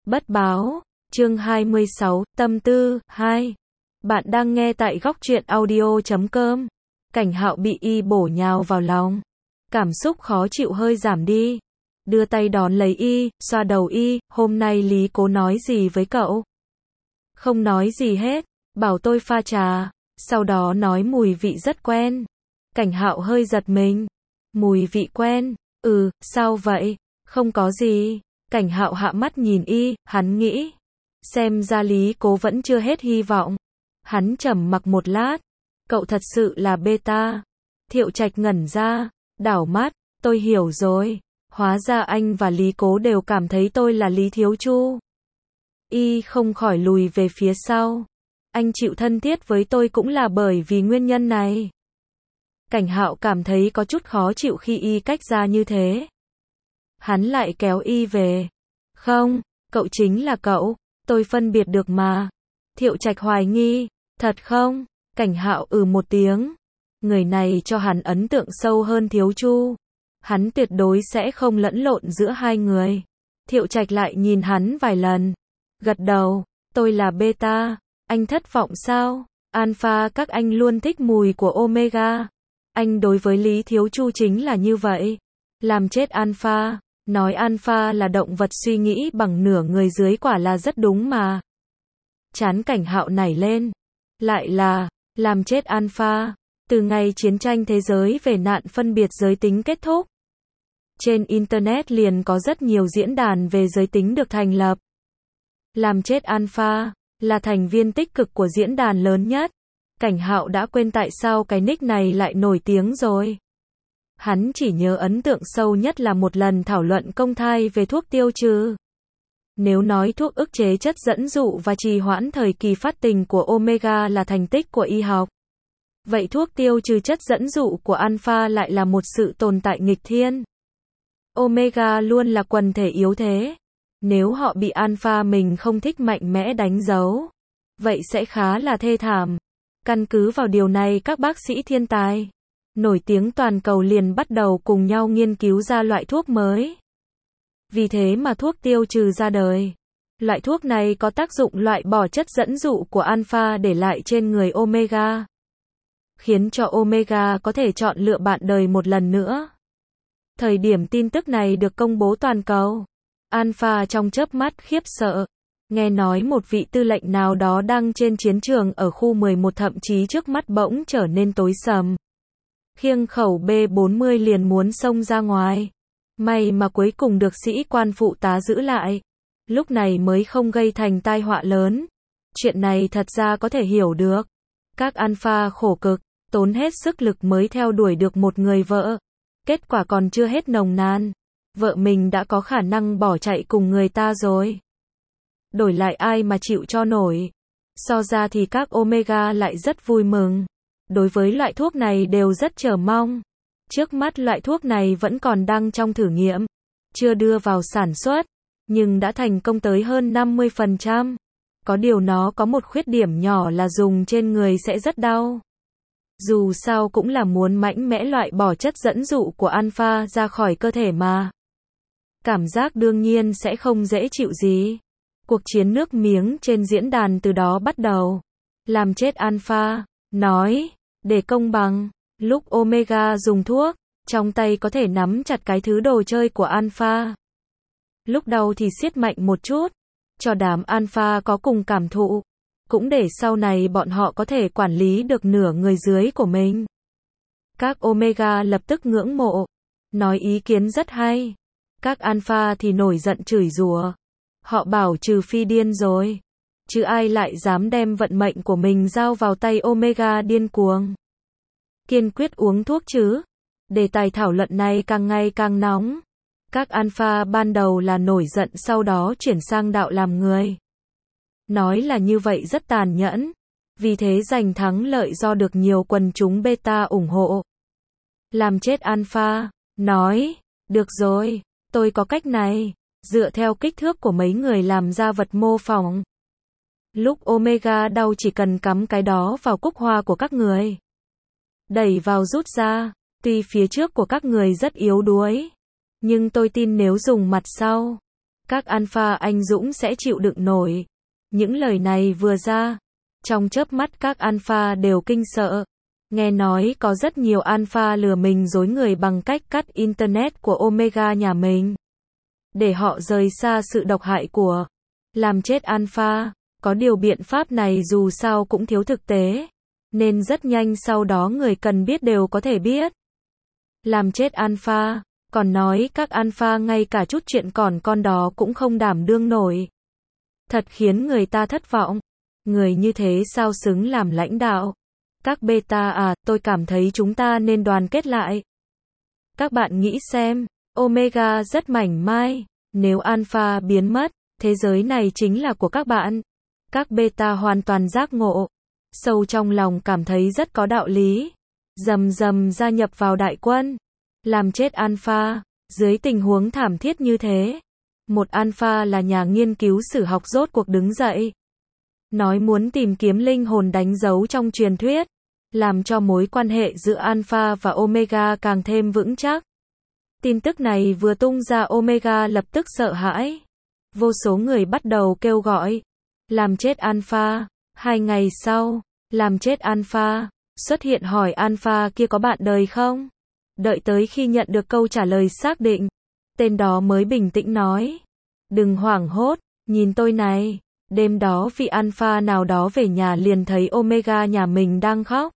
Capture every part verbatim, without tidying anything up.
Bất báo, chương hai mươi sáu, tâm tư, hai. Bạn đang nghe tại góc truyện audio chấm com. Cảnh Hạo bị y bổ nhào vào lòng. Cảm xúc khó chịu hơi giảm đi. Đưa tay đón lấy y, xoa đầu y, hôm nay Lý Cố nói gì với cậu? Không nói gì hết, bảo tôi pha trà, sau đó nói mùi vị rất quen. Cảnh Hạo hơi giật mình. Mùi vị quen, ừ, sao vậy? Không có gì. Cảnh Hạo hạ mắt nhìn y, hắn nghĩ. Xem ra Lý Cố vẫn chưa hết hy vọng. Hắn trầm mặc một lát. Cậu thật sự là beta. Thiệu Trạch ngẩn ra, đảo mắt, tôi hiểu rồi. Hóa ra anh và Lý Cố đều cảm thấy tôi là Lý Thiếu Chu. Y không khỏi lùi về phía sau. Anh chịu thân thiết với tôi cũng là bởi vì nguyên nhân này. Cảnh Hạo cảm thấy có chút khó chịu khi y cách ra như thế. Hắn lại kéo y về. Không, cậu chính là cậu, tôi phân biệt được mà. Thiệu Trạch hoài nghi, thật không? Cảnh Hạo ừ một tiếng. Người này cho hắn ấn tượng sâu hơn Thiếu Chu. Hắn tuyệt đối sẽ không lẫn lộn giữa hai người. Thiệu Trạch lại nhìn hắn vài lần. Gật đầu, tôi là beta, anh thất vọng sao? Alpha các anh luôn thích mùi của Omega. Anh đối với Lý Thiếu Chu chính là như vậy. Làm chết Alpha. Nói Alpha là động vật suy nghĩ bằng nửa người dưới quả là rất đúng mà. Chán Cảnh Hạo nảy lên. Lại là, làm chết Alpha. Từ ngày chiến tranh thế giới về nạn phân biệt giới tính kết thúc. Trên Internet liền có rất nhiều diễn đàn về giới tính được thành lập. Làm chết Alpha, là thành viên tích cực của diễn đàn lớn nhất. Cảnh Hạo đã quên tại sao cái nick này lại nổi tiếng rồi. Hắn chỉ nhớ ấn tượng sâu nhất là một lần thảo luận công khai về thuốc tiêu trừ. Nếu nói thuốc ức chế chất dẫn dụ và trì hoãn thời kỳ phát tình của Omega là thành tích của y học, vậy thuốc tiêu trừ chất dẫn dụ của Alpha lại là một sự tồn tại nghịch thiên. Omega luôn là quần thể yếu thế. Nếu họ bị Alpha mình không thích mạnh mẽ đánh dấu, vậy sẽ khá là thê thảm. Căn cứ vào điều này các bác sĩ thiên tài nổi tiếng toàn cầu liền bắt đầu cùng nhau nghiên cứu ra loại thuốc mới. Vì thế mà thuốc tiêu trừ ra đời. Loại thuốc này có tác dụng loại bỏ chất dẫn dụ của Alpha để lại trên người Omega, khiến cho Omega có thể chọn lựa bạn đời một lần nữa. Thời điểm tin tức này được công bố toàn cầu, Alpha trong chớp mắt khiếp sợ. Nghe nói một vị tư lệnh nào đó đang trên chiến trường ở khu mười một thậm chí trước mắt bỗng trở nên tối sầm. Khiêng khẩu B bốn mươi liền muốn xông ra ngoài. May mà cuối cùng được sĩ quan phụ tá giữ lại. Lúc này mới không gây thành tai họa lớn. Chuyện này thật ra có thể hiểu được. Các Alpha khổ cực, tốn hết sức lực mới theo đuổi được một người vợ. Kết quả còn chưa hết nồng nàn. Vợ mình đã có khả năng bỏ chạy cùng người ta rồi. Đổi lại ai mà chịu cho nổi. So ra thì các Omega lại rất vui mừng. Đối với loại thuốc này đều rất chờ mong. Trước mắt loại thuốc này vẫn còn đang trong thử nghiệm, chưa đưa vào sản xuất, nhưng đã thành công tới hơn năm mươi phần trăm. Có điều nó có một khuyết điểm nhỏ là dùng trên người sẽ rất đau. Dù sao cũng là muốn mạnh mẽ loại bỏ chất dẫn dụ của Alpha ra khỏi cơ thể mà. Cảm giác đương nhiên sẽ không dễ chịu gì. Cuộc chiến nước miếng trên diễn đàn từ đó bắt đầu. Làm chết Alpha, nói, để công bằng, lúc Omega dùng thuốc, trong tay có thể nắm chặt cái thứ đồ chơi của Alpha. Lúc đầu thì siết mạnh một chút, cho đám Alpha có cùng cảm thụ, cũng để sau này bọn họ có thể quản lý được nửa người dưới của mình. Các Omega lập tức ngưỡng mộ, nói ý kiến rất hay. Các Alpha thì nổi giận chửi rủa. Họ bảo trừ phi điên rồi, chứ ai lại dám đem vận mệnh của mình giao vào tay Omega điên cuồng. Kiên quyết uống thuốc chứ. Đề tài thảo luận này càng ngày càng nóng. Các Alpha ban đầu là nổi giận sau đó chuyển sang đạo làm người. Nói là như vậy rất tàn nhẫn. Vì thế giành thắng lợi do được nhiều quần chúng beta ủng hộ. Làm chết Alpha, nói, được rồi, tôi có cách này. Dựa theo kích thước của mấy người làm ra vật mô phỏng. Lúc Omega đau chỉ cần cắm cái đó vào cúc hoa của các người. Đẩy vào rút ra. Tuy phía trước của các người rất yếu đuối, nhưng tôi tin nếu dùng mặt sau, Các alpha anh dũng sẽ chịu đựng nổi. Những lời này vừa ra, trong chớp mắt các alpha đều kinh sợ. Nghe nói có rất nhiều alpha lừa mình dối người bằng cách cắt internet của Omega nhà mình, để họ rời xa sự độc hại của làm chết alpha. Có điều biện pháp này dù sao cũng thiếu thực tế, nên rất nhanh sau đó người cần biết đều có thể biết. Làm chết alpha, còn nói các alpha ngay cả chút chuyện còn con đó cũng không đảm đương nổi. Thật khiến người ta thất vọng. Người như thế sao xứng làm lãnh đạo? Các beta à, tôi cảm thấy chúng ta nên đoàn kết lại. Các bạn nghĩ xem, Omega rất mảnh mai, nếu alpha biến mất, thế giới này chính là của các bạn. Các beta hoàn toàn giác ngộ, sâu trong lòng cảm thấy rất có đạo lý. Rầm rầm gia nhập vào đại quân, làm chết alpha. Dưới tình huống thảm thiết như thế, một alpha là nhà nghiên cứu sử học rốt cuộc đứng dậy, nói muốn tìm kiếm linh hồn đánh dấu trong truyền thuyết, làm cho mối quan hệ giữa alpha và Omega càng thêm vững chắc. Tin tức này vừa tung ra, Omega lập tức sợ hãi. Vô số người bắt đầu kêu gọi làm chết alpha. Hai ngày sau, làm chết alpha xuất hiện hỏi alpha kia có bạn đời không. Đợi tới khi nhận được câu trả lời xác định, tên đó mới bình tĩnh nói: đừng hoảng hốt, nhìn tôi này. Đêm đó vị alpha nào đó về nhà liền thấy Omega nhà mình đang khóc.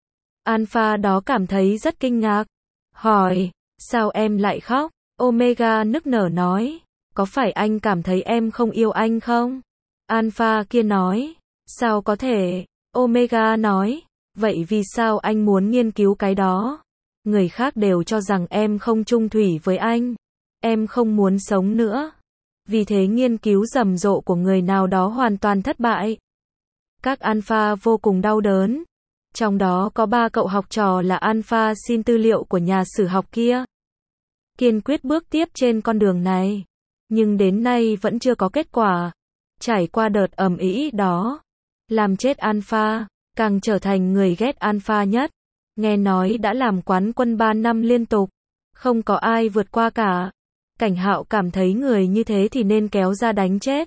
Alpha đó cảm thấy rất kinh ngạc, hỏi: sao em lại khóc? Omega nức nở nói: có phải anh cảm thấy em không yêu anh không? Alpha kia nói: sao có thể? Omega nói: vậy vì sao anh muốn nghiên cứu cái đó? Người khác đều cho rằng em không chung thủy với anh, em không muốn sống nữa. Vì thế nghiên cứu rầm rộ của người nào đó hoàn toàn thất bại. Các alpha vô cùng đau đớn. Trong đó có ba cậu học trò là alpha xin tư liệu của nhà sử học kia, kiên quyết bước tiếp trên con đường này. Nhưng đến nay vẫn chưa có kết quả. Trải qua đợt ầm ĩ đó, làm chết alpha, càng trở thành người ghét alpha nhất. Nghe nói đã làm quán quân ba năm liên tục, không có ai vượt qua cả. Cảnh Hạo cảm thấy người như thế thì nên kéo ra đánh chết,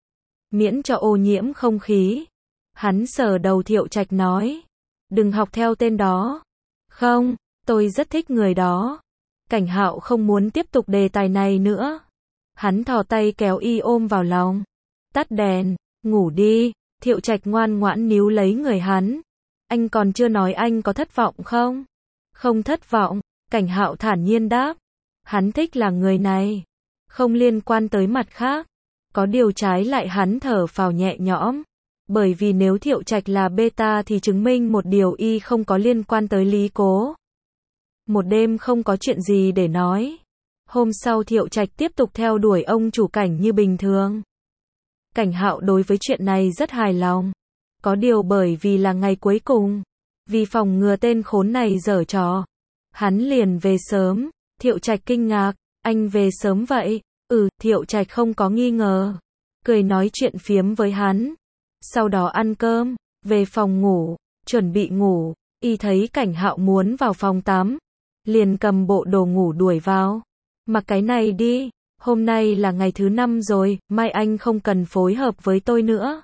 miễn cho ô nhiễm không khí. Hắn sờ đầu Thiệu Trạch nói: đừng học theo tên đó. Không, tôi rất thích người đó. Cảnh Hạo không muốn tiếp tục đề tài này nữa. Hắn thò tay kéo y ôm vào lòng. Tắt đèn, ngủ đi. Thiệu Trạch ngoan ngoãn níu lấy người hắn. Anh còn chưa nói anh có thất vọng không? Không thất vọng, Cảnh Hạo thản nhiên đáp. Hắn thích là người này, không liên quan tới mặt khác. Có điều trái lại hắn thở phào nhẹ nhõm, bởi vì nếu Thiệu Trạch là beta thì chứng minh một điều, y không có liên quan tới Lý Cố. Một đêm không có chuyện gì để nói. Hôm sau Thiệu Trạch tiếp tục theo đuổi ông chủ Cảnh như bình thường. Cảnh Hạo đối với chuyện này rất hài lòng. Có điều bởi vì là ngày cuối cùng, vì phòng ngừa tên khốn này giở trò, hắn liền về sớm. Thiệu Trạch kinh ngạc: anh về sớm vậy? Ừ, Thiệu Trạch không có nghi ngờ, cười nói chuyện phiếm với hắn. Sau đó ăn cơm, về phòng ngủ, chuẩn bị ngủ. Y thấy Cảnh Hạo muốn vào phòng tắm, liền cầm bộ đồ ngủ đuổi vào. Mặc cái này đi, hôm nay là ngày thứ năm rồi, mai anh không cần phối hợp với tôi nữa.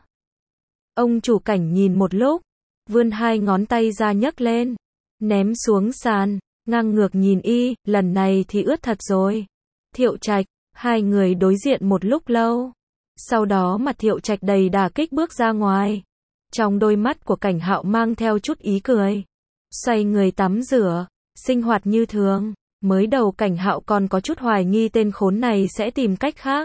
Ông chủ Cảnh nhìn một lúc, vươn hai ngón tay ra nhấc lên, ném xuống sàn, ngang ngược nhìn y, lần này thì ướt thật rồi. Thiệu Trạch, hai người đối diện một lúc lâu. Sau đó mặt Thiệu Trạch đầy đà kích bước ra ngoài. Trong đôi mắt của Cảnh Hạo mang theo chút ý cười. Xoay người tắm rửa, sinh hoạt như thường. Mới đầu Cảnh Hạo còn có chút hoài nghi tên khốn này sẽ tìm cách khác.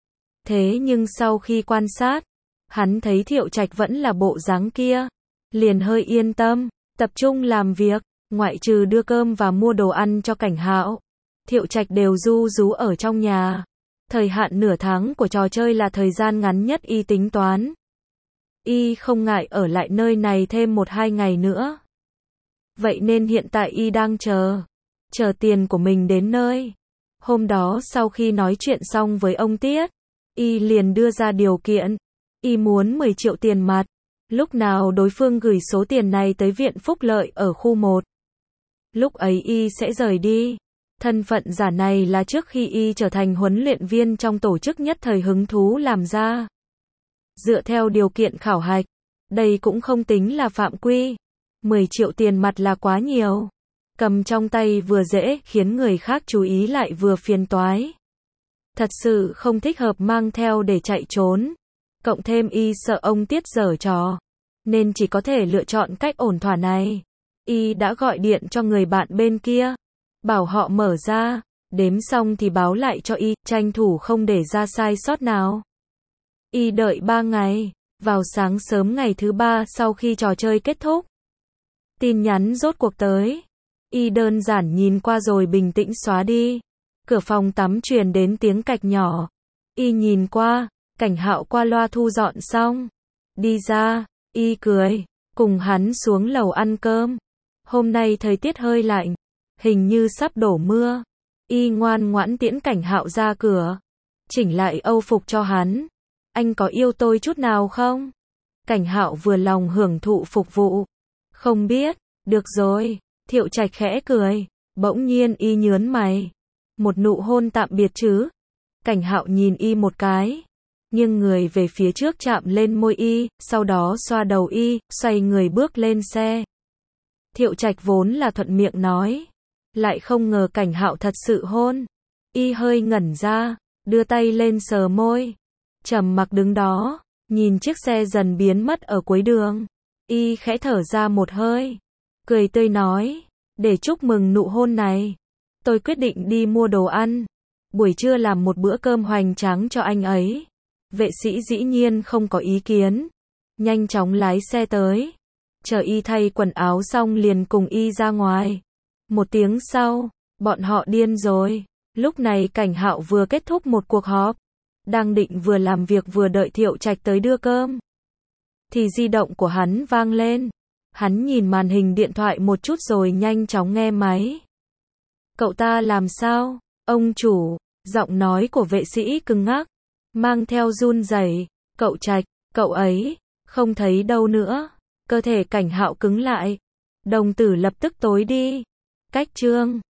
Thế nhưng sau khi quan sát, hắn thấy Thiệu Trạch vẫn là bộ dáng kia, liền hơi yên tâm, tập trung làm việc. Ngoại trừ đưa cơm và mua đồ ăn cho Cảnh Hạo, Thiệu Trạch đều ru rú ở trong nhà. Thời hạn nửa tháng của trò chơi là thời gian ngắn nhất y tính toán. Y không ngại ở lại nơi này thêm một hai ngày nữa. Vậy nên hiện tại y đang chờ, chờ tiền của mình đến nơi. Hôm đó sau khi nói chuyện xong với ông Tiết, y liền đưa ra điều kiện. Y muốn mười triệu tiền mặt. Lúc nào đối phương gửi số tiền này tới viện phúc lợi ở khu một, lúc ấy y sẽ rời đi. Thân phận giả này là trước khi y trở thành huấn luyện viên trong tổ chức nhất thời hứng thú làm ra. Dựa theo điều kiện khảo hạch, đây cũng không tính là phạm quy. mười triệu tiền mặt là quá nhiều. Cầm trong tay vừa dễ khiến người khác chú ý lại vừa phiền toái. Thật sự không thích hợp mang theo để chạy trốn. Cộng thêm y sợ ông Tiết giở trò, nên chỉ có thể lựa chọn cách ổn thỏa này. Y đã gọi điện cho người bạn bên kia, bảo họ mở ra, đếm xong thì báo lại cho y, tranh thủ không để ra sai sót nào. Y đợi ba ngày, vào sáng sớm ngày thứ ba sau khi trò chơi kết thúc. Tin nhắn rốt cuộc tới. Y đơn giản nhìn qua rồi bình tĩnh xóa đi. Cửa phòng tắm truyền đến tiếng cạch nhỏ. Y nhìn qua, Cảnh Hạo qua loa thu dọn xong. Đi ra, y cười, cùng hắn xuống lầu ăn cơm. Hôm nay thời tiết hơi lạnh, hình như sắp đổ mưa. Y ngoan ngoãn tiễn Cảnh Hạo ra cửa, chỉnh lại âu phục cho hắn. Anh có yêu tôi chút nào không? Cảnh Hạo vừa lòng hưởng thụ phục vụ. Không biết, được rồi. Thiệu Trạch khẽ cười, bỗng nhiên y nhớn mày. Một nụ hôn tạm biệt chứ? Cảnh Hạo nhìn y một cái, nghiêng người về phía trước chạm lên môi y, sau đó xoa đầu y, xoay người bước lên xe. Thiệu Trạch vốn là thuận miệng nói, lại không ngờ Cảnh Hạo thật sự hôn. Y hơi ngẩn ra, đưa tay lên sờ môi, trầm mặc đứng đó, nhìn chiếc xe dần biến mất ở cuối đường. Y khẽ thở ra một hơi, cười tươi nói, để chúc mừng nụ hôn này, tôi quyết định đi mua đồ ăn, buổi trưa làm một bữa cơm hoành tráng cho anh ấy. Vệ sĩ dĩ nhiên không có ý kiến, nhanh chóng lái xe tới, chờ y thay quần áo xong liền cùng y ra ngoài. Một tiếng sau, bọn họ điên rồi. Lúc này Cảnh Hạo vừa kết thúc một cuộc họp, đang định vừa làm việc vừa đợi Thiệu Trạch tới đưa cơm, thì di động của hắn vang lên. Hắn nhìn màn hình điện thoại một chút rồi nhanh chóng nghe máy. Cậu ta làm sao? Ông chủ, giọng nói của vệ sĩ cứng ngắc, mang theo run rẩy. Cậu Trạch, cậu ấy, không thấy đâu nữa. Cơ thể Cảnh Hạo cứng lại, đồng tử lập tức tối đi. Cách chương